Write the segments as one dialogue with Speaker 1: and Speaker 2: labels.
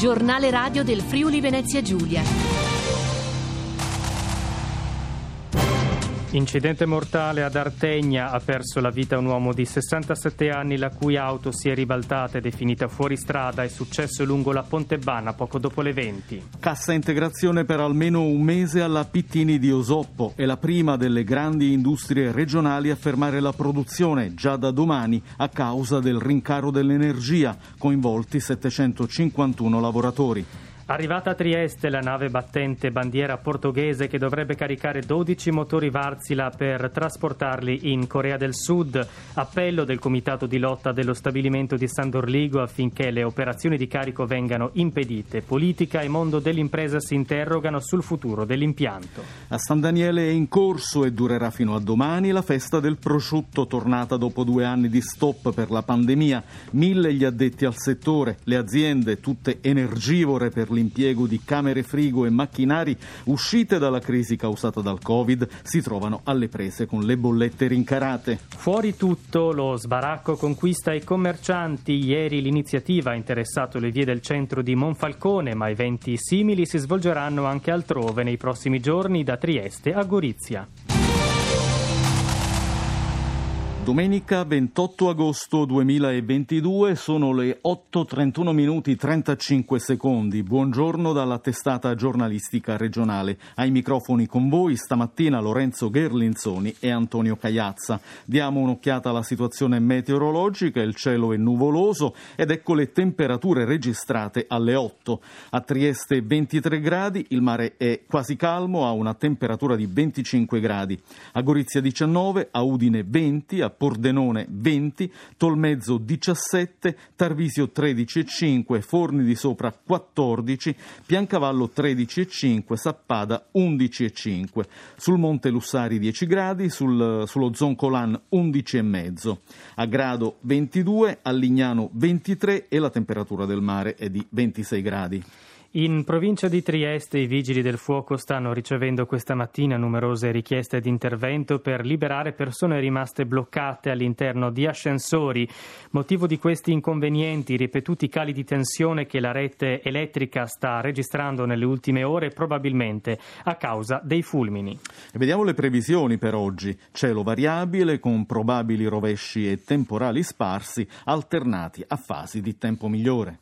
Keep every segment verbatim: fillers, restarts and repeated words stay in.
Speaker 1: Giornale radio del Friuli Venezia Giulia.
Speaker 2: Incidente mortale ad Artegna, ha perso la vita un uomo di sessantasette anni la cui auto si è ribaltata ed è finita fuori strada. È successo lungo la Pontebana poco dopo le venti.
Speaker 3: Cassa integrazione per almeno un mese alla Pittini di Osoppo. È la prima delle grandi industrie regionali a fermare la produzione già da domani a causa del rincaro dell'energia, coinvolti settecentocinquantuno lavoratori.
Speaker 2: Arrivata a Trieste la nave battente bandiera portoghese che dovrebbe caricare dodici motori Wärtsilä per trasportarli in Corea del Sud. Appello del comitato di lotta dello stabilimento di San Dorligo affinché le operazioni di carico vengano impedite. Politica e mondo dell'impresa si interrogano sul futuro dell'impianto.
Speaker 3: A San Daniele è in corso e durerà fino a domani la festa del prosciutto, tornata dopo due anni di stop per la pandemia. Mille gli addetti al settore, le aziende tutte energivore per l'impiego di camere frigo e macchinari uscite dalla crisi causata dal Covid si trovano alle prese con le bollette rincarate.
Speaker 2: Fuori tutto, lo sbaracco conquista i commercianti. Ieri l'iniziativa ha interessato le vie del centro di Monfalcone, ma eventi simili si svolgeranno anche altrove nei prossimi giorni da Trieste a Gorizia.
Speaker 3: Domenica ventotto agosto duemilaventidue, sono le otto e trentuno minuti trentacinque secondi. Buongiorno dalla testata giornalistica regionale. Ai microfoni con voi stamattina Lorenzo Gherlinzoni e Antonio Cagliazza. Diamo un'occhiata alla situazione meteorologica. Il cielo è nuvoloso ed ecco le temperature registrate alle otto. A Trieste ventitré gradi, il mare è quasi calmo, ha una temperatura di venticinque gradi. A Gorizia diciannove, a Udine venti, a Pordenone venti, Tolmezzo diciassette, Tarvisio tredici e cinque, Forni di Sopra quattordici, Piancavallo tredici e cinque, Sappada undici e cinque. Sul Monte Lussari dieci gradi, sul, sullo Zoncolan undici e mezzo. A Grado ventidue, a Lignano ventitré e la temperatura del mare è di ventisei gradi.
Speaker 2: In provincia di Trieste i vigili del fuoco stanno ricevendo questa mattina numerose richieste di intervento per liberare persone rimaste bloccate all'interno di ascensori. Motivo di questi inconvenienti, ripetuti cali di tensione che la rete elettrica sta registrando nelle ultime ore, probabilmente a causa dei fulmini.
Speaker 3: E vediamo le previsioni per oggi. Cielo variabile con probabili rovesci e temporali sparsi alternati a fasi di tempo migliore.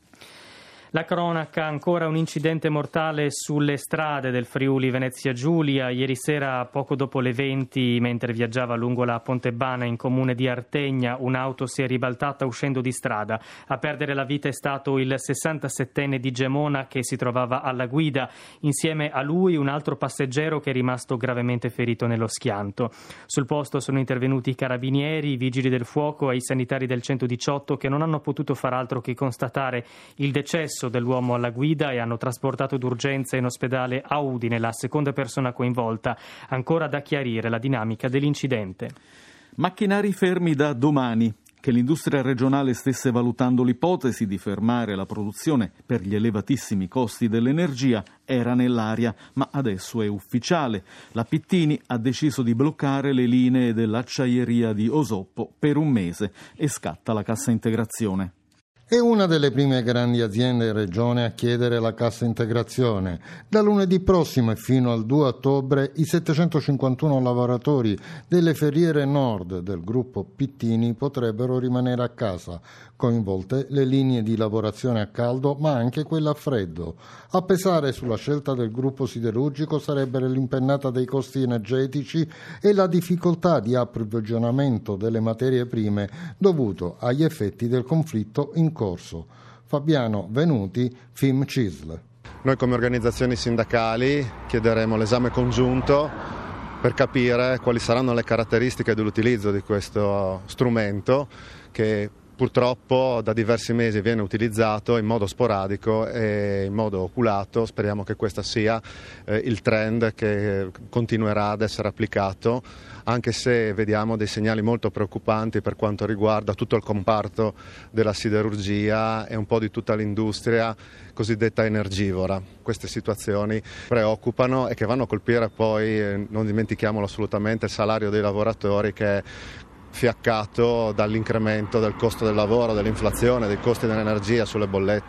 Speaker 2: La cronaca, ancora un incidente mortale sulle strade del Friuli Venezia Giulia. Ieri sera, poco dopo le venti, mentre viaggiava lungo la Pontebana in comune di Artegna, un'auto si è ribaltata uscendo di strada. A perdere la vita è stato il sessantasettenne di Gemona che si trovava alla guida. Insieme a lui un altro passeggero che è rimasto gravemente ferito nello schianto. Sul posto sono intervenuti i carabinieri, i vigili del fuoco e i sanitari del centodiciotto che non hanno potuto far altro che constatare il decesso dell'uomo alla guida e hanno trasportato d'urgenza in ospedale a Udine la seconda persona coinvolta. Ancora da chiarire la dinamica dell'incidente.
Speaker 3: Macchinari fermi da domani. Che l'industria regionale stesse valutando l'ipotesi di fermare la produzione per gli elevatissimi costi dell'energia era nell'aria, ma adesso è ufficiale. La Pittini ha deciso di bloccare le linee dell'acciaieria di Osoppo per un mese e scatta la cassa integrazione.
Speaker 4: È una delle prime grandi aziende in regione a chiedere la cassa integrazione. Da lunedì prossimo e fino al due ottobre i settecentocinquantuno lavoratori delle Ferriere Nord del gruppo Pittini potrebbero rimanere a casa, coinvolte le linee di lavorazione a caldo ma anche quella a freddo. A pesare sulla scelta del gruppo siderurgico sarebbe l'impennata dei costi energetici e la difficoltà di approvvigionamento delle materie prime dovuto agli effetti del conflitto in corso. Fabiano Venuti, FIMCISL.
Speaker 5: Noi come organizzazioni sindacali chiederemo l'esame congiunto per capire quali saranno le caratteristiche dell'utilizzo di questo strumento che purtroppo da diversi mesi viene utilizzato in modo sporadico e in modo oculato. Speriamo che questo sia eh, il trend che continuerà ad essere applicato, anche se vediamo dei segnali molto preoccupanti per quanto riguarda tutto il comparto della siderurgia e un po' di tutta l'industria cosiddetta energivora. Queste situazioni preoccupano e che vanno a colpire poi, eh, non dimentichiamolo assolutamente, il salario dei lavoratori che è fiaccato dall'incremento del costo del lavoro, dell'inflazione, dei costi dell'energia sulle bollette.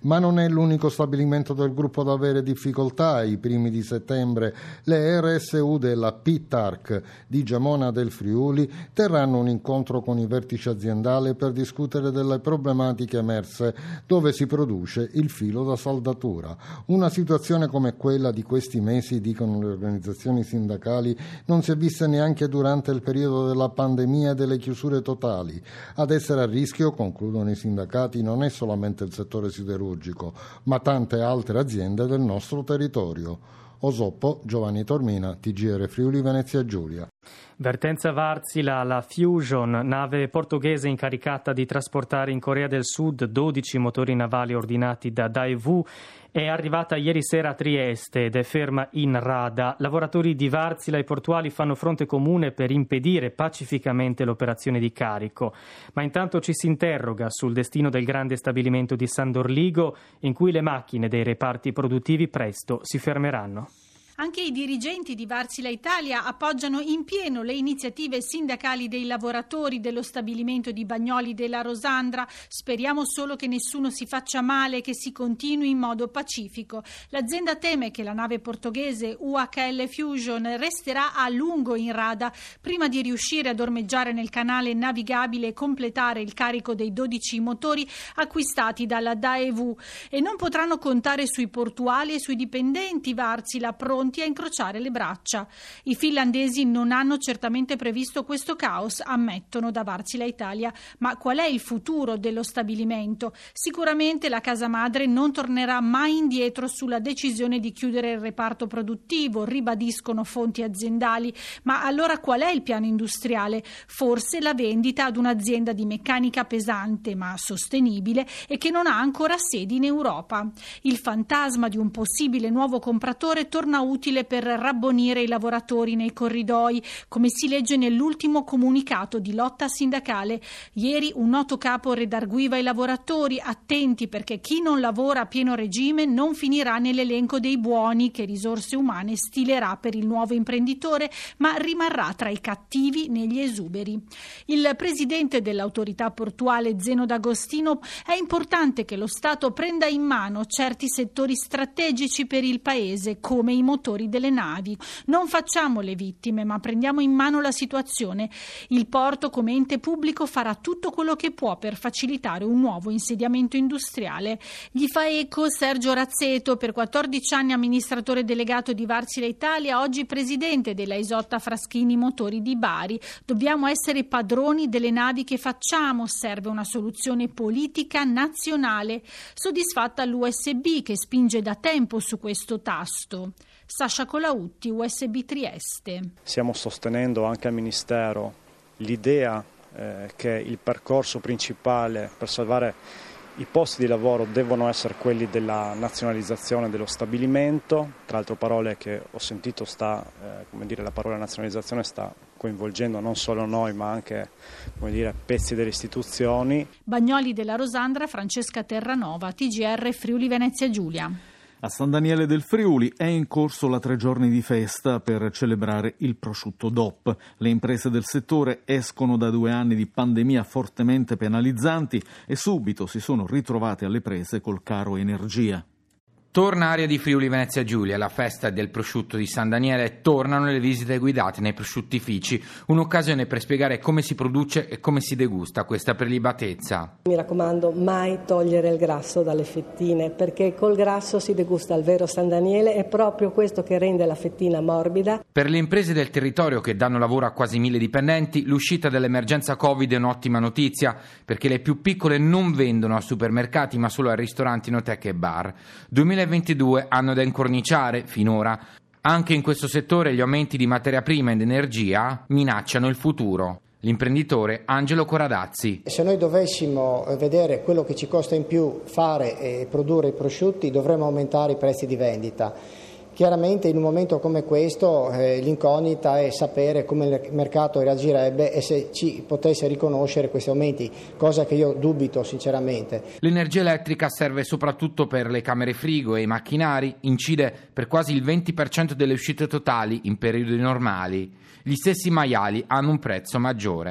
Speaker 4: Ma non è l'unico stabilimento del gruppo ad avere difficoltà. Ai primi di settembre le R S U della Pittarc di Gemona del Friuli terranno un incontro con i vertici aziendali per discutere delle problematiche emerse dove si produce il filo da saldatura. Una situazione come quella di questi mesi, dicono le organizzazioni sindacali, non si è vista neanche durante il periodo della pandemia e delle chiusure totali. Ad essere a rischio, concludono i sindacati, non è solamente il settore siderurgico, ma tante altre aziende del nostro territorio. Osoppo, Giovanni Tormina, T G R Friuli Venezia Giulia.
Speaker 2: Vertenza Varzila, la Fusion, nave portoghese incaricata di trasportare in Corea del Sud dodici motori navali ordinati da Daewoo, è arrivata ieri sera a Trieste ed è ferma in rada. Lavoratori di Varzila e portuali fanno fronte comune per impedire pacificamente l'operazione di carico. Ma intanto ci si interroga sul destino del grande stabilimento di San Dorligo, in cui le macchine dei reparti produttivi presto si fermeranno.
Speaker 6: Anche i dirigenti di Varzila Italia appoggiano in pieno le iniziative sindacali dei lavoratori dello stabilimento di Bagnoli della Rosandra. Speriamo solo che nessuno si faccia male e che si continui in modo pacifico. L'azienda teme che la nave portoghese U H L Fusion resterà a lungo in rada prima di riuscire ad ormeggiare nel canale navigabile e completare il carico dei dodici motori acquistati dalla Daewoo, e non potranno contare sui portuali e sui dipendenti Varzila pronti a incrociare le braccia. I finlandesi non hanno certamente previsto questo caos, ammettono da Varzila Italia, ma qual è il futuro dello stabilimento? Sicuramente la casa madre non tornerà mai indietro sulla decisione di chiudere il reparto produttivo, ribadiscono fonti aziendali, ma allora qual è il piano industriale? Forse la vendita ad un'azienda di meccanica pesante ma sostenibile e che non ha ancora sedi in Europa. Il fantasma di un possibile nuovo compratore torna utile per rabbonire i lavoratori nei corridoi, come si legge nell'ultimo comunicato di lotta sindacale. Ieri un noto capo redarguiva i lavoratori, attenti perché chi non lavora a pieno regime non finirà nell'elenco dei buoni che Risorse Umane stilerà per il nuovo imprenditore, ma rimarrà tra i cattivi negli esuberi. Il presidente dell'autorità portuale Zeno D'Agostino: è importante che lo Stato prenda in mano certi settori strategici per il paese, come i motori delle navi. Non facciamo le vittime, ma prendiamo in mano la situazione. Il porto, come ente pubblico, farà tutto quello che può per facilitare un nuovo insediamento industriale. Gli fa eco Sergio Razzeto, per quattordici anni amministratore delegato di Varzila Italia, oggi presidente della Isotta Fraschini Motori di Bari. Dobbiamo essere padroni delle navi che facciamo, serve una soluzione politica nazionale. Soddisfatta l'U S B, che spinge da tempo su questo tasto. Sasha Colautti, U S B Trieste.
Speaker 7: Stiamo sostenendo anche al Ministero l'idea eh, che il percorso principale per salvare i posti di lavoro devono essere quelli della nazionalizzazione dello stabilimento. Tra altre parole che ho sentito, sta, eh, come dire, la parola nazionalizzazione sta coinvolgendo non solo noi ma anche, come dire, pezzi delle istituzioni.
Speaker 6: Bagnoli della Rosandra, Francesca Terranova, T G R Friuli Venezia Giulia.
Speaker 3: A San Daniele del Friuli è in corso la tre giorni di festa per celebrare il prosciutto D O P. Le imprese del settore escono da due anni di pandemia fortemente penalizzanti e subito si sono ritrovate alle prese col caro energia.
Speaker 8: Torna Aria di Friuli Venezia Giulia, la festa del prosciutto di San Daniele, e tornano le visite guidate nei prosciuttifici, un'occasione per spiegare come si produce e come si degusta questa prelibatezza.
Speaker 9: Mi raccomando, mai togliere il grasso dalle fettine, perché col grasso si degusta il vero San Daniele, è proprio questo che rende la fettina morbida.
Speaker 8: Per le imprese del territorio che danno lavoro a quasi mille dipendenti, l'uscita dall'emergenza Covid è un'ottima notizia, perché le più piccole non vendono a supermercati ma solo a ristoranti, enoteche e bar. duemilaventidue anno da incorniciare finora. Anche in questo settore gli aumenti di materia prima ed energia minacciano il futuro. L'imprenditore Angelo Coradazzi.
Speaker 10: Se noi dovessimo vedere quello che ci costa in più fare e produrre i prosciutti, dovremmo aumentare i prezzi di vendita. Chiaramente in un momento come questo eh, l'incognita è sapere come il mercato reagirebbe e se ci potesse riconoscere questi aumenti, cosa che io dubito sinceramente.
Speaker 8: L'energia elettrica serve soprattutto per le camere frigo e i macchinari, incide per quasi il venti per cento delle uscite totali in periodi normali. Gli stessi maiali hanno un prezzo maggiore.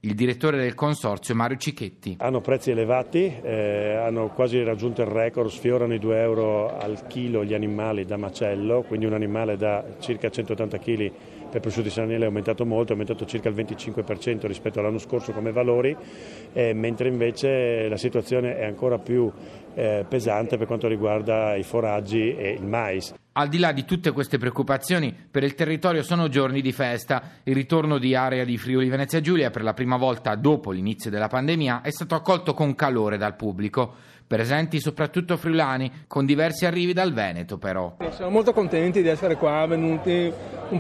Speaker 8: Il direttore del consorzio Mario Cicchetti.
Speaker 11: Hanno prezzi elevati, eh, hanno quasi raggiunto il record, sfiorano i due euro al chilo gli animali da macello, quindi un animale da circa centottanta chili per prosciutto di San Daniele è aumentato molto, è aumentato circa il venticinque per cento rispetto all'anno scorso come valori, eh, mentre invece la situazione è ancora più eh, pesante per quanto riguarda i foraggi e il mais.
Speaker 8: Al di là di tutte queste preoccupazioni, per il territorio sono giorni di festa. Il ritorno di Area di Friuli Venezia Giulia per la prima volta dopo l'inizio della pandemia è stato accolto con calore dal pubblico. Presenti soprattutto friulani, con diversi arrivi dal Veneto però.
Speaker 12: Siamo molto contenti di essere qua, venuti un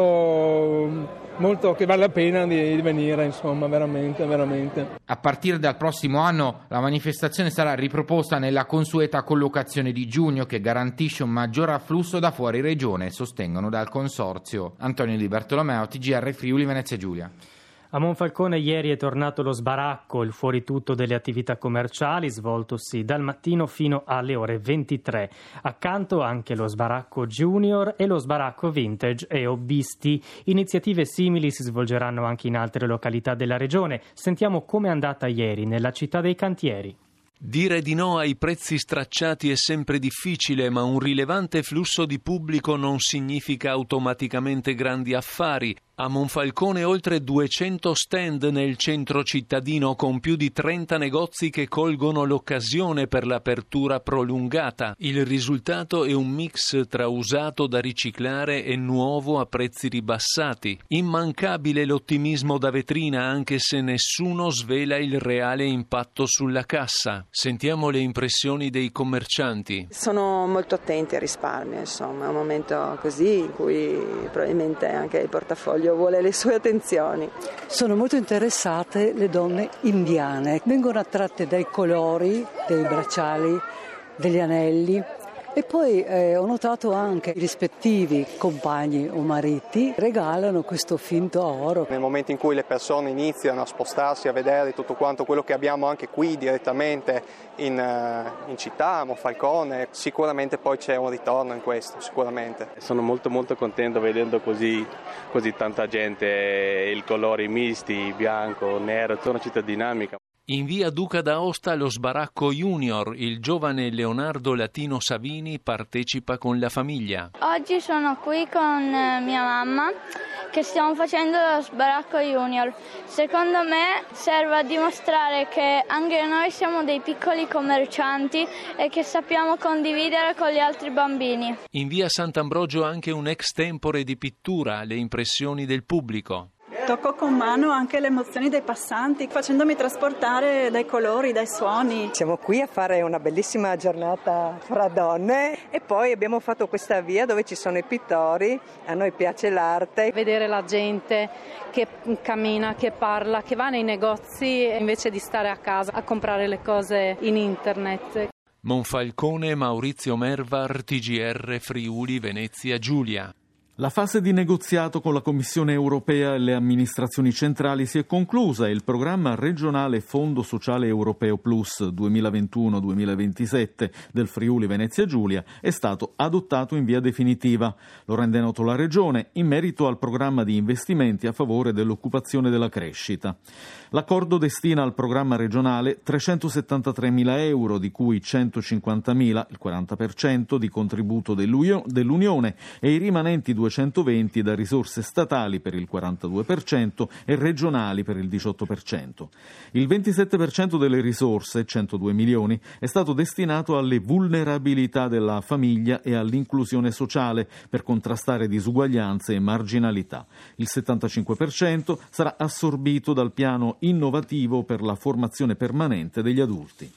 Speaker 12: posto molto che vale la pena di, di venire, insomma, veramente, veramente.
Speaker 8: A partire dal prossimo anno la manifestazione sarà riproposta nella consueta collocazione di giugno che garantisce un maggior afflusso da fuori regione, sostengono dal consorzio. Antonio Di Bartolomeo, T G R Friuli Venezia Giulia.
Speaker 2: A Monfalcone ieri è tornato lo sbaracco, il fuoritutto delle attività commerciali svoltosi dal mattino fino alle ore ventitré. Accanto anche lo sbaracco junior e lo sbaracco vintage e hobbisti. Iniziative simili si svolgeranno anche in altre località della regione. Sentiamo com'è andata ieri nella città dei cantieri.
Speaker 13: Dire di no ai prezzi stracciati è sempre difficile, ma un rilevante flusso di pubblico non significa automaticamente grandi affari. A Monfalcone oltre duecento stand nel centro cittadino con più di trenta negozi che colgono l'occasione per l'apertura prolungata. Il risultato è un mix tra usato da riciclare e nuovo a prezzi ribassati. Immancabile l'ottimismo da vetrina anche se nessuno svela il reale impatto sulla cassa. Sentiamo le impressioni dei commercianti.
Speaker 14: Sono molto attenti al risparmio, insomma, è un momento così in cui probabilmente anche il portafoglio vuole le sue attenzioni.
Speaker 15: Sono molto interessate le donne indiane, vengono attratte dai colori dei bracciali, degli anelli e poi eh, ho notato anche i rispettivi compagni o mariti regalano questo finto oro.
Speaker 16: Nel momento in cui le persone iniziano a spostarsi, a vedere tutto quanto quello che abbiamo anche qui direttamente in, in città, a Monfalcone, sicuramente poi c'è un ritorno in questo, sicuramente.
Speaker 17: Sono molto molto contento vedendo così, così tanta gente, i colori misti, bianco, nero, è una città dinamica.
Speaker 13: In via Duca d'Aosta lo sbaracco junior, il giovane Leonardo Latino Savini partecipa con la famiglia.
Speaker 18: Oggi sono qui con mia mamma che stiamo facendo lo sbaracco junior. Secondo me serve a dimostrare che anche noi siamo dei piccoli commercianti e che sappiamo condividere con gli altri bambini.
Speaker 13: In via Sant'Ambrogio anche un ex tempore di pittura, le impressioni del pubblico.
Speaker 19: Tocco con mano anche le emozioni dei passanti, facendomi trasportare dai colori, dai suoni.
Speaker 20: Siamo qui a fare una bellissima giornata fra donne e poi abbiamo fatto questa via dove ci sono i pittori, a noi piace l'arte.
Speaker 21: Vedere la gente che cammina, che parla, che va nei negozi invece di stare a casa a comprare le cose in internet.
Speaker 13: Monfalcone, Maurizio Mervar, T G R Friuli Venezia Giulia.
Speaker 3: La fase di negoziato con la Commissione europea e le amministrazioni centrali si è conclusa e il programma regionale Fondo Sociale Europeo Plus duemilaventuno duemilaventisette del Friuli Venezia Giulia è stato adottato in via definitiva. Lo rende noto la Regione in merito al programma di investimenti a favore dell'occupazione e della crescita. L'accordo destina al programma regionale trecentosettantatremila euro, di cui centocinquantamila, il quaranta per cento, di contributo dell'Unione e i rimanenti duecentoventi da risorse statali per il quarantadue per cento e regionali per il diciotto per cento. Il ventisette per cento delle risorse, centodue milioni, è stato destinato alle vulnerabilità della famiglia e all'inclusione sociale per contrastare disuguaglianze e marginalità. Il settantacinque per cento sarà assorbito dal piano innovativo per la formazione permanente degli adulti.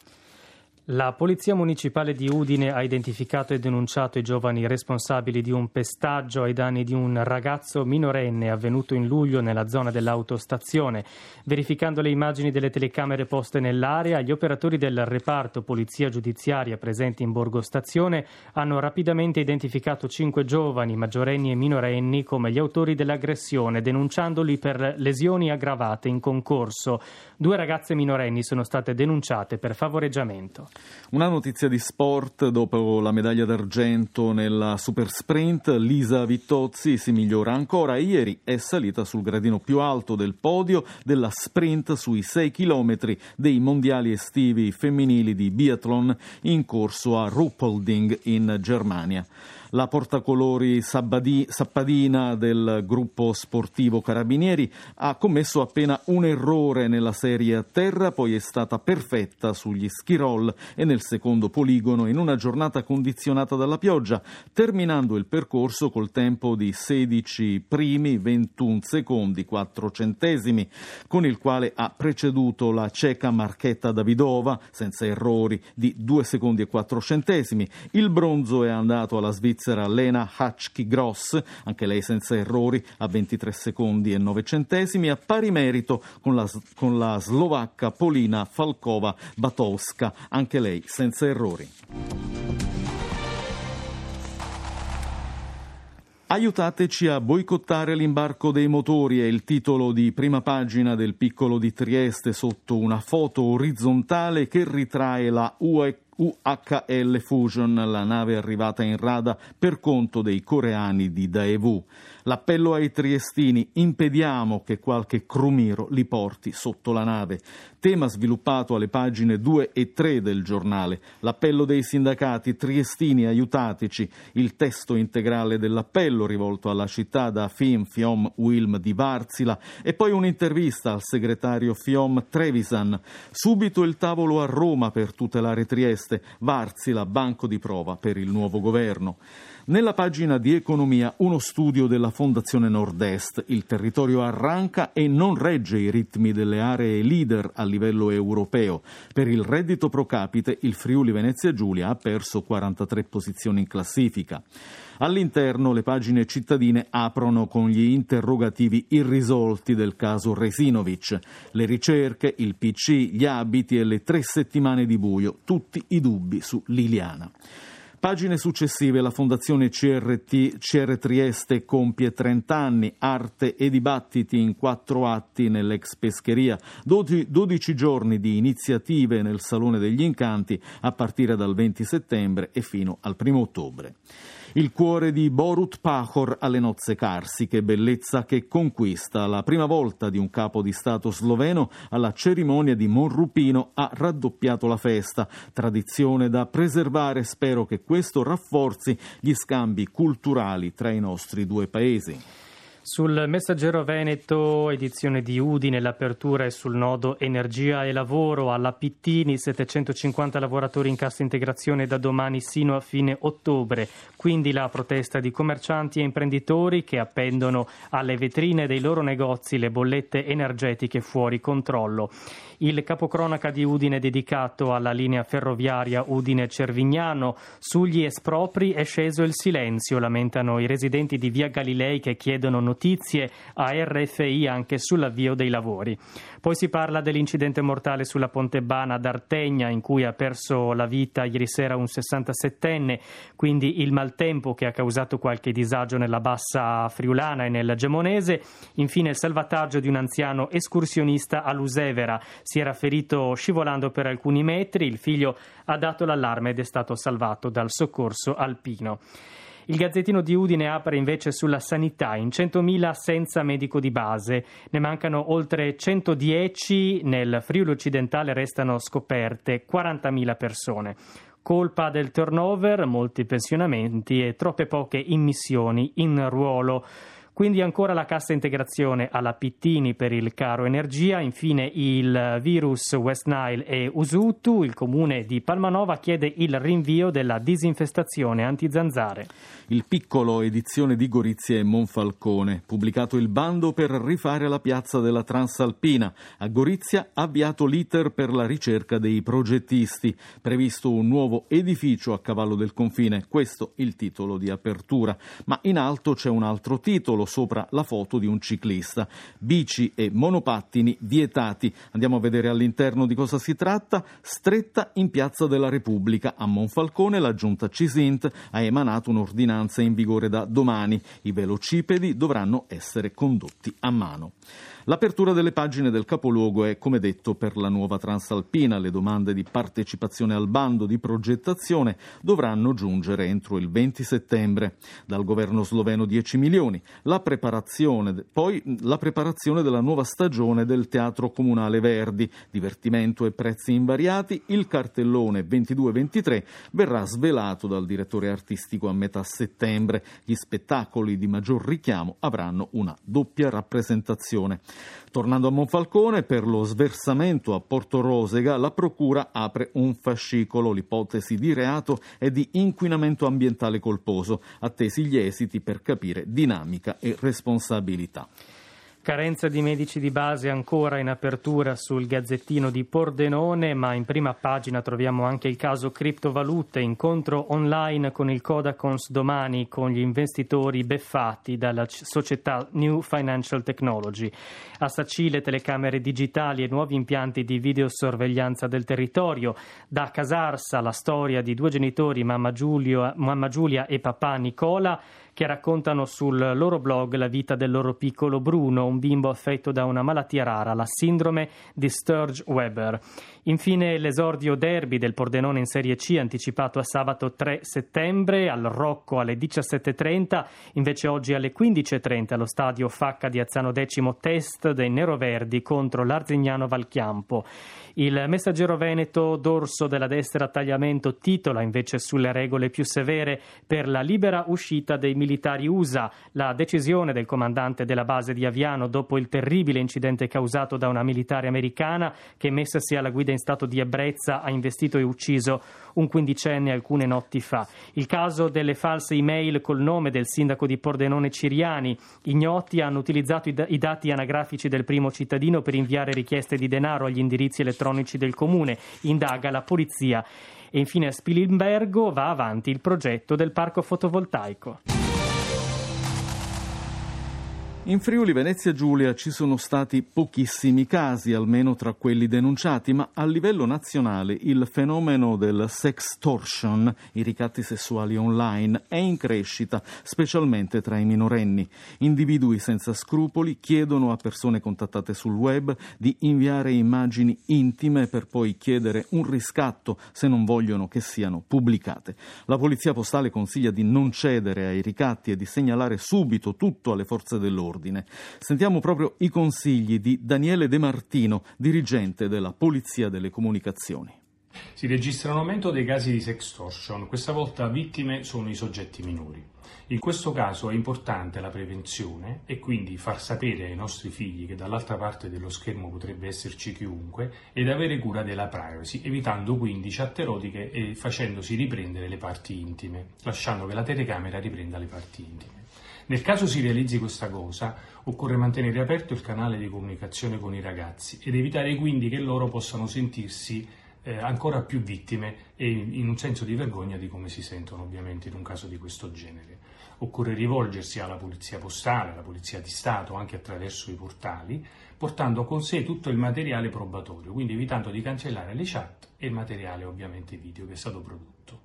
Speaker 2: La Polizia Municipale di Udine ha identificato e denunciato i giovani responsabili di un pestaggio ai danni di un ragazzo minorenne avvenuto in luglio nella zona dell'autostazione. Verificando le immagini delle telecamere poste nell'area, gli operatori del reparto Polizia Giudiziaria presenti in Borgo Stazione hanno rapidamente identificato cinque giovani, maggiorenni e minorenni, come gli autori dell'aggressione, denunciandoli per lesioni aggravate in concorso. Due ragazze minorenni sono state denunciate per favoreggiamento.
Speaker 3: Una notizia di sport: dopo la medaglia d'argento nella super sprint, Lisa Vittozzi si migliora ancora. Ieri è salita sul gradino più alto del podio della sprint sui sei chilometri dei mondiali estivi femminili di biathlon in corso a Ruppolding in Germania. La portacolori Sabbadi, Sappadina del gruppo sportivo Carabinieri ha commesso appena un errore nella serie a terra, poi è stata perfetta sugli ski roll e nel secondo poligono in una giornata condizionata dalla pioggia, terminando il percorso col tempo di sedici primi, ventuno secondi, quattro centesimi, con il quale ha preceduto la ceca Marchetta Davidova, senza errori, di due secondi e quattro centesimi. Il bronzo è andato alla Svizzera Lena Hachki-Gross, anche lei senza errori, a ventitré secondi e nove centesimi, a pari merito con la, con la slovacca Polina Falkova-Batowska, anche lei senza errori. Aiutateci a boicottare l'imbarco dei motori è il titolo di prima pagina del Piccolo di Trieste, sotto una foto orizzontale che ritrae la U H L Fusion, la nave arrivata in rada per conto dei coreani di Daewoo. L'appello ai triestini: impediamo che qualche crumiro li porti sotto la nave. Tema sviluppato alle pagine due e tre del giornale. L'appello dei sindacati: triestini aiutateci. Il testo integrale dell'appello rivolto alla città da Fim Fiom Wilm di Varsila e poi un'intervista al segretario Fiom Trevisan. Subito il tavolo a Roma per tutelare Trieste. Varsila, banco di prova per il nuovo governo. Nella pagina di economia uno studio della Fondazione Nord-Est. Il territorio arranca e non regge i ritmi delle aree leader a livello europeo. Per il reddito pro capite il Friuli Venezia Giulia ha perso quarantatré posizioni in classifica. All'interno le pagine cittadine aprono con gli interrogativi irrisolti del caso Resinovic. Le ricerche, il P C, gli abiti e le tre settimane di buio, tutti i dubbi su Liliana. Pagine successive, la Fondazione C R T, C R Trieste compie trenta anni, arte e dibattiti in quattro atti nell'ex pescheria, dodici giorni di iniziative nel Salone degli Incanti a partire dal venti settembre e fino al primo ottobre. Il cuore di Borut Pahor alle nozze carsiche, bellezza che conquista. La prima volta di un capo di Stato sloveno alla cerimonia di Monrupino ha raddoppiato la festa, tradizione da preservare. Spero che questo rafforzi gli scambi culturali tra i nostri due paesi.
Speaker 2: Sul Messaggero Veneto, edizione di Udine, l'apertura è sul nodo energia e lavoro alla Pittini, settecentocinquanta lavoratori in cassa integrazione da domani sino a fine ottobre, quindi la protesta di commercianti e imprenditori che appendono alle vetrine dei loro negozi le bollette energetiche fuori controllo. Il capocronaca di Udine dedicato alla linea ferroviaria Udine-Cervignano. Sugli espropri è sceso il silenzio, lamentano i residenti di via Galilei che chiedono notizie a R F I anche sull'avvio dei lavori. Poi si parla dell'incidente mortale sulla Pontebana d'Artegna in cui ha perso la vita ieri sera un sessantasettenne, quindi il maltempo che ha causato qualche disagio nella bassa friulana e nel gemonese. Infine il salvataggio di un anziano escursionista a Lusevera. Si era ferito scivolando per alcuni metri, il figlio ha dato l'allarme ed è stato salvato dal soccorso alpino. Il Gazzettino di Udine apre invece sulla sanità, in centomila senza medico di base, ne mancano oltre centodieci, nel Friuli occidentale restano scoperte quarantamila persone. Colpa del turnover, molti pensionamenti e troppe poche immissioni in ruolo. Quindi ancora la cassa integrazione alla Pittini per il caro energia, infine il virus West Nile e Usutu. Il comune di Palmanova chiede il rinvio della disinfestazione anti-zanzare.
Speaker 3: Il Piccolo, edizione di Gorizia e Monfalcone, pubblicato il bando per rifare la piazza della Transalpina. A Gorizia avviato l'iter per la ricerca dei progettisti, previsto un nuovo edificio a cavallo del confine, questo il titolo di apertura, ma in alto c'è un altro titolo solo sopra la foto di un ciclista. Bici e monopattini vietati. Andiamo a vedere all'interno di cosa si tratta. Stretta in Piazza della Repubblica. A Monfalcone la giunta Cisint ha emanato un'ordinanza in vigore da domani. I velocipedi dovranno essere condotti a mano. L'apertura delle pagine del capoluogo è, come detto, per la nuova Transalpina. Le domande di partecipazione al bando di progettazione dovranno giungere entro il venti settembre. Dal governo sloveno dieci milioni. La preparazione, poi la preparazione della nuova stagione del Teatro Comunale Verdi. Divertimento e prezzi invariati. Il cartellone ventidue ventitré verrà svelato dal direttore artistico a metà settembre. Gli spettacoli di maggior richiamo avranno una doppia rappresentazione. Tornando a Monfalcone, per lo sversamento a Porto Rosega, la procura apre un fascicolo. L'ipotesi di reato è di inquinamento ambientale colposo, attesi gli esiti per capire dinamica e responsabilità.
Speaker 2: Carenza di medici di base ancora in apertura sul Gazzettino di Pordenone, ma in prima pagina troviamo anche il caso criptovalute, incontro online con il Codacons domani con gli investitori beffati dalla società New Financial Technology. A Sacile telecamere digitali e nuovi impianti di videosorveglianza del territorio. Da Casarsa la storia di due genitori, mamma Giulio, mamma Giulia e papà Nicola, che raccontano sul loro blog la vita del loro piccolo Bruno, un bimbo affetto da una malattia rara, la sindrome di Sturge-Weber. Infine l'esordio derby del Pordenone in Serie C, anticipato a sabato tre settembre, al Rocco alle diciassette e trenta, invece oggi alle quindici e trenta allo stadio Facca di Azzano Decimo, test dei neroverdi contro l'Arzignano Valchiampo. Il Messaggero Veneto, dorso della destra a tagliamento, titola invece sulle regole più severe per la libera uscita dei militari U S A. La decisione del comandante della base di Aviano dopo il terribile incidente causato da una militare americana che, messasi alla guida in stato di ebbrezza, ha investito e ucciso un quindicenne alcune notti fa. Il caso delle false email col nome del sindaco di Pordenone Ciriani. Ignoti hanno utilizzato i, d- i dati anagrafici del primo cittadino per inviare richieste di denaro agli indirizzi elettronici del comune. Indaga la polizia. E infine a Spilimbergo va avanti il progetto del parco fotovoltaico.
Speaker 3: In Friuli Venezia Giulia ci sono stati pochissimi casi, almeno tra quelli denunciati, ma a livello nazionale il fenomeno del sextortion, i ricatti sessuali online, è in crescita, specialmente tra i minorenni. Individui senza scrupoli chiedono a persone contattate sul web di inviare immagini intime per poi chiedere un riscatto se non vogliono che siano pubblicate. La Polizia Postale consiglia di non cedere ai ricatti e di segnalare subito tutto alle forze dell'ordine. Sentiamo proprio i consigli di Daniele De Martino, dirigente della Polizia delle Comunicazioni.
Speaker 1: Si registra un aumento dei casi di sextortion, questa volta vittime sono i soggetti minori. In questo caso è importante la prevenzione e quindi far sapere ai nostri figli che dall'altra parte dello schermo potrebbe esserci chiunque ed avere cura della privacy, evitando quindi chat erotiche e facendosi riprendere le parti intime, lasciando che la telecamera riprenda le parti intime. Nel caso si realizzi questa cosa, occorre mantenere aperto il canale di comunicazione con i ragazzi ed evitare quindi che loro possano sentirsi eh, ancora più vittime e in un senso di vergogna di come si sentono ovviamente in un caso di questo genere. Occorre rivolgersi alla Polizia Postale, alla Polizia di Stato, anche attraverso i portali, portando con sé tutto il materiale probatorio, quindi evitando di cancellare le chat e il materiale ovviamente video che è stato prodotto.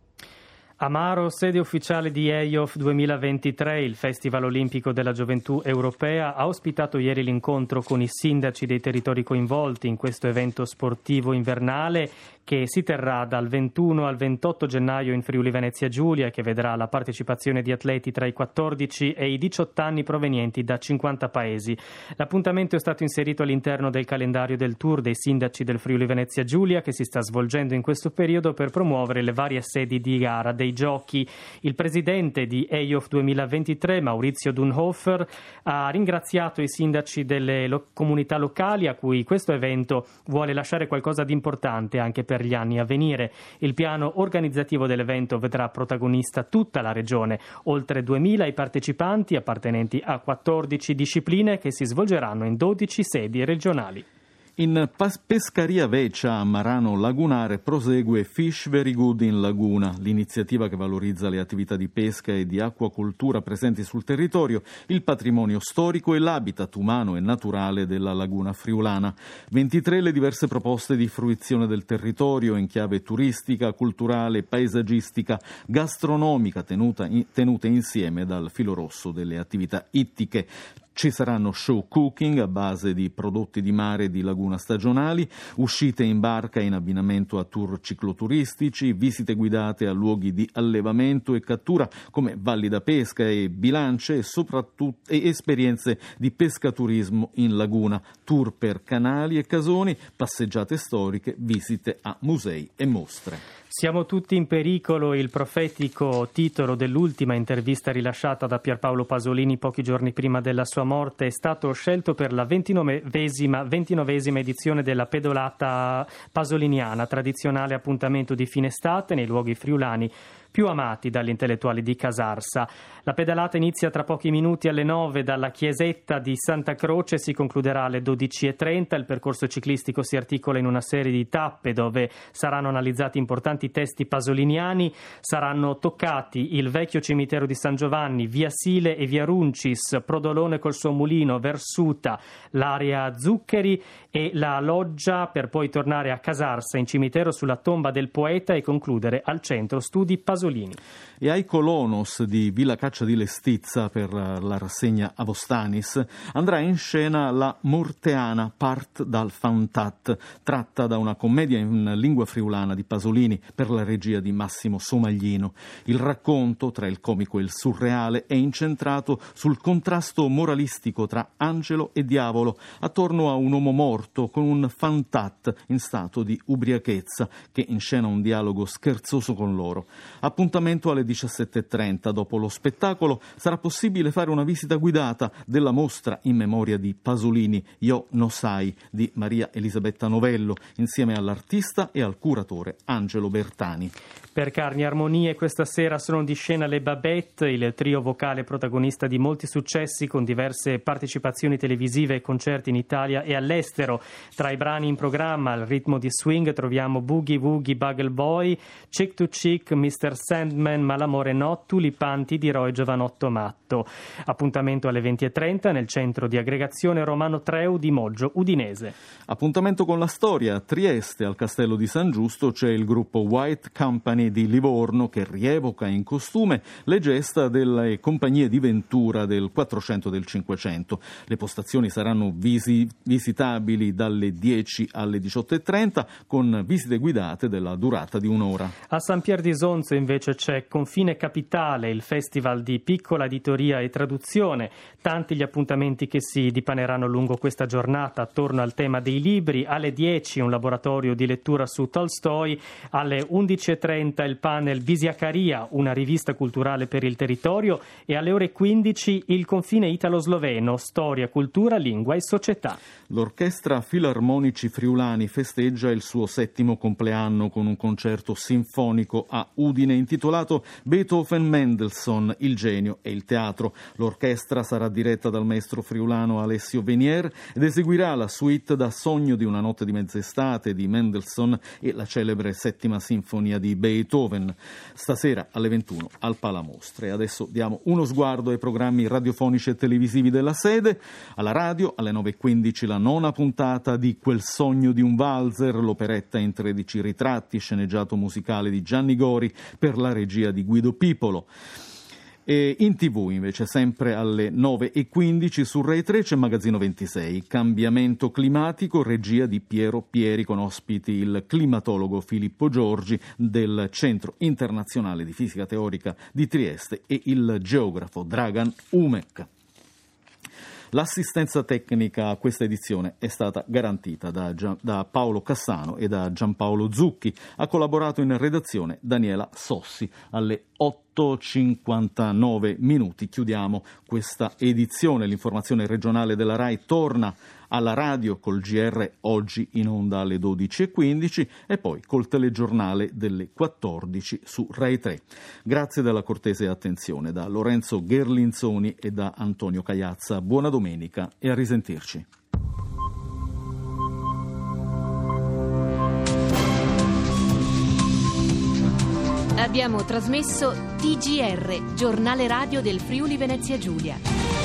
Speaker 2: Amaro, sede ufficiale di E I O F duemilaventitré, il Festival Olimpico della Gioventù Europea, ha ospitato ieri l'incontro con i sindaci dei territori coinvolti in questo evento sportivo invernale che si terrà dal ventuno al ventotto gennaio in Friuli Venezia Giulia e che vedrà la partecipazione di atleti tra i quattordici e i diciotto anni provenienti da cinquanta paesi. L'appuntamento è stato inserito all'interno del calendario del tour dei sindaci del Friuli Venezia Giulia che si sta svolgendo in questo periodo per promuovere le varie sedi di gara dei giochi. Il presidente di E I O F duemilaventitré, Maurizio Dunhofer, ha ringraziato i sindaci delle lo- comunità locali a cui questo evento vuole lasciare qualcosa di importante anche per gli anni a venire. Il piano organizzativo dell'evento vedrà protagonista tutta la regione, oltre duemila i partecipanti appartenenti a quattordici discipline che si svolgeranno in dodici sedi regionali.
Speaker 3: In Pescaria Vecchia a Marano Lagunare prosegue Fish Very Good in Laguna, l'iniziativa che valorizza le attività di pesca e di acquacoltura presenti sul territorio, il patrimonio storico e l'habitat umano e naturale della laguna friulana. ventitré le diverse proposte di fruizione del territorio in chiave turistica, culturale, paesaggistica, gastronomica tenuta in, tenute insieme dal filo rosso delle attività ittiche. Ci saranno show cooking a base di prodotti di mare e di laguna stagionali, uscite in barca in abbinamento a tour cicloturistici, visite guidate a luoghi di allevamento e cattura come valli da pesca e bilance e soprattutto e esperienze di pescaturismo in laguna, tour per canali e casoni, passeggiate storiche, visite a musei e mostre.
Speaker 2: Siamo tutti in pericolo, il profetico titolo dell'ultima intervista rilasciata da Pierpaolo Pasolini pochi giorni prima della sua morte è stato scelto per la ventinovesima, ventinovesima edizione della pedolata pasoliniana, tradizionale appuntamento di fine estate nei luoghi friulani più amati dagli intellettuali di Casarsa. La pedalata inizia tra pochi minuti alle nove dalla chiesetta di Santa Croce e si concluderà alle dodici e trenta. Il percorso ciclistico si articola in una serie di tappe dove saranno analizzati importanti testi pasoliniani, saranno toccati il vecchio cimitero di San Giovanni, via Sile e via Runcis, Prodolone col suo mulino, Versuta, l'area Zuccheri e la loggia, per poi tornare a Casarsa in cimitero sulla tomba del poeta e concludere al centro studi Pasolini.
Speaker 3: E ai Colonos di Villa Caccia di Lestizza per la rassegna Avostanis andrà in scena la Morteana part dal Fantat, tratta da una commedia in lingua friulana di Pasolini per la regia di Massimo Somaglino. Il racconto, tra il comico e il surreale, è incentrato sul contrasto moralistico tra angelo e diavolo attorno a un uomo morto con un Fantat in stato di ubriachezza che inscena un dialogo scherzoso con loro. Appuntamento alle diciassette e trenta. Dopo lo spettacolo sarà possibile fare una visita guidata della mostra in memoria di Pasolini, Io no sai, di Maria Elisabetta Novello, insieme all'artista e al curatore Angelo Bertani.
Speaker 2: Per Carni Armonie questa sera sono di scena le Babette, il trio vocale protagonista di molti successi con diverse partecipazioni televisive e concerti in Italia e all'estero. Tra i brani in programma al ritmo di swing troviamo Boogie Woogie Bugle Boy, Chick to Chick, mister Sandman, Ma l'amore no, Tulipanti di Roy Giovanotto Matto. Appuntamento alle venti e trenta nel centro di aggregazione Romano Treu di Moggio Udinese.
Speaker 3: Appuntamento con la storia. A Trieste, al Castello di San Giusto, c'è il gruppo White Company di Livorno che rievoca in costume le gesta delle compagnie di Ventura del quattrocento e del cinquecento. Le postazioni saranno visi- visitabili dalle dieci alle diciotto e trenta con visite guidate della durata di un'ora.
Speaker 2: A San Pier di Sonzo invece c'è Confine Capitale, il festival di piccola editoria e traduzione. Tanti gli appuntamenti che si dipaneranno lungo questa giornata attorno al tema dei libri. Alle dieci un laboratorio di lettura su Tolstoi, alle undici e trenta il panel Visiacaria, una rivista culturale per il territorio, e alle ore quindici il confine italo-sloveno, storia, cultura, lingua e società.
Speaker 3: L'Orchestra Filarmonici Friulani festeggia il suo settimo compleanno con un concerto sinfonico a Udine intitolato Beethoven-Mendelssohn, il genio e il teatro. L'orchestra sarà diretta dal maestro friulano Alessio Venier ed eseguirà la suite da Sogno di una notte di mezz'estate di Mendelssohn e la celebre settima sinfonia di Beethoven. Stasera alle ventuno al Palamostre. Adesso diamo uno sguardo ai programmi radiofonici e televisivi della sede. Alla radio alle nove e quindici la nona puntata di Quel sogno di un valzer, l'operetta in tredici ritratti, sceneggiato musicale di Gianni Gori per la regia di Guido Pipolo. E in tivù invece sempre alle nove e quindici su Rai tre c'è Magazzino ventisei, cambiamento climatico, regia di Piero Pieri con ospiti il climatologo Filippo Giorgi del Centro Internazionale di Fisica Teorica di Trieste e il geografo Dragan Umek. L'assistenza tecnica a questa edizione è stata garantita da, Gian, da Paolo Cassano e da Giampaolo Zucchi. Ha collaborato in redazione Daniela Sossi. Alle otto e cinquantanove minuti chiudiamo questa edizione. L'informazione regionale della Rai torna alla radio col G R oggi in onda alle dodici e quindici e poi col telegiornale delle quattordici su Rai tre. Grazie della cortese attenzione da Lorenzo Gherlinzoni e da Antonio Cagliazza. Buona domenica e a risentirci.
Speaker 5: Abbiamo trasmesso T G R, giornale radio del Friuli Venezia Giulia.